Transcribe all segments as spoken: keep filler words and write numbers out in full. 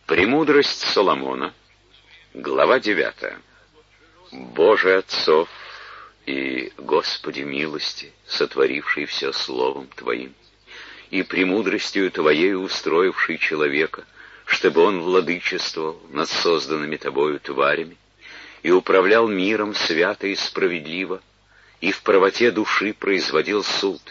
Премудрость Соломона, глава девятая. Боже отцов и Господи милости, сотворивший все словом Твоим, и премудростью Твоей устроивший человека, чтобы он владычествовал над созданными Тобою тварями, и управлял миром свято и справедливо, и в правоте души производил суд.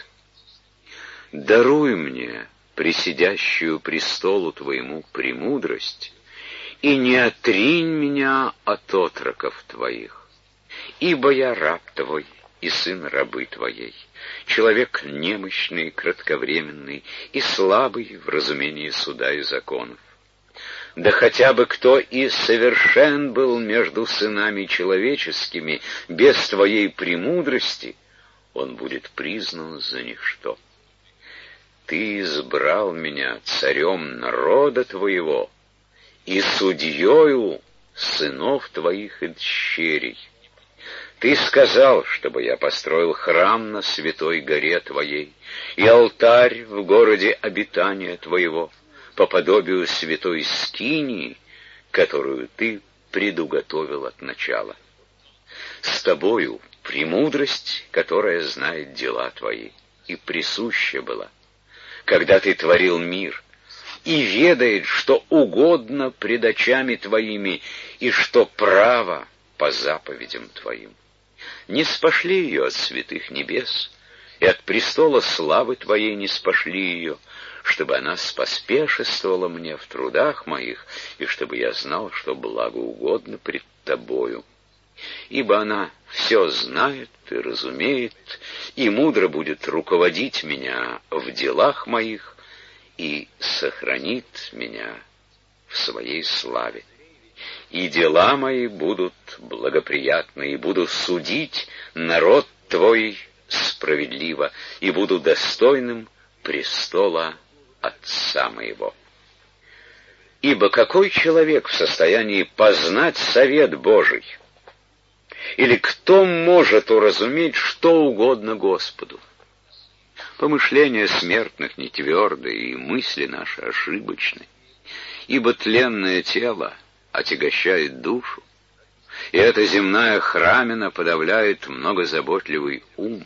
Даруй мне, присидящую престолу Твоему, премудрость, и не отринь меня от отроков Твоих, ибо я раб Твой и сын рабы Твоей, человек немощный, кратковременный и слабый в разумении суда и законов. Да хотя бы кто и совершен был между сынами человеческими, без Твоей премудрости, он будет признан за ничто. Ты избрал меня царем народа Твоего и судьею сынов Твоих и дщерей. Ты сказал, чтобы я построил храм на святой горе Твоей и алтарь в городе обитания Твоего, по подобию святой скинии, которую Ты предуготовил от начала. С Тобою премудрость, которая знает дела Твои, и присуща была, когда Ты творил мир, и ведает, что угодно пред очами Твоими, и что право по заповедям Твоим. Не спошли ее от святых небес, и от престола славы Твоей не спошли ее, чтобы она споспешествовала мне в трудах моих, и чтобы я знал, что благоугодно пред Тобою. Ибо она все знает и разумеет, и мудро будет руководить меня в делах моих, и сохранит меня в своей славе. И дела мои будут благоприятны, и буду судить народ Твой справедливо, и буду достойным престола Отца моего. Ибо какой человек в состоянии познать совет Божий? Или кто может уразуметь что угодно Господу? Помышления смертных не тверды, и мысли наши ошибочны. Ибо тленное тело отягощает душу, и эта земная храмина подавляет многозаботливый ум.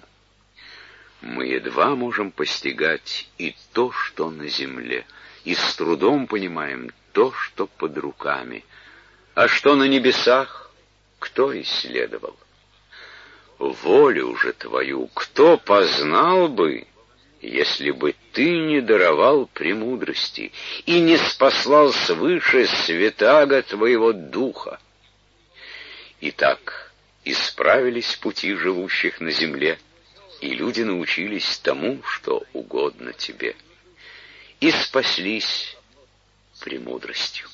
Мы едва можем постигать и то, что на земле, и с трудом понимаем то, что под руками. А что на небесах, кто исследовал? Волю же Твою кто познал бы, если бы Ты не даровал премудрости и не спаслал свыше святаго Твоего Духа? Итак, исправились пути живущих на земле, и люди научились тому, что угодно Тебе, и спаслись премудростью.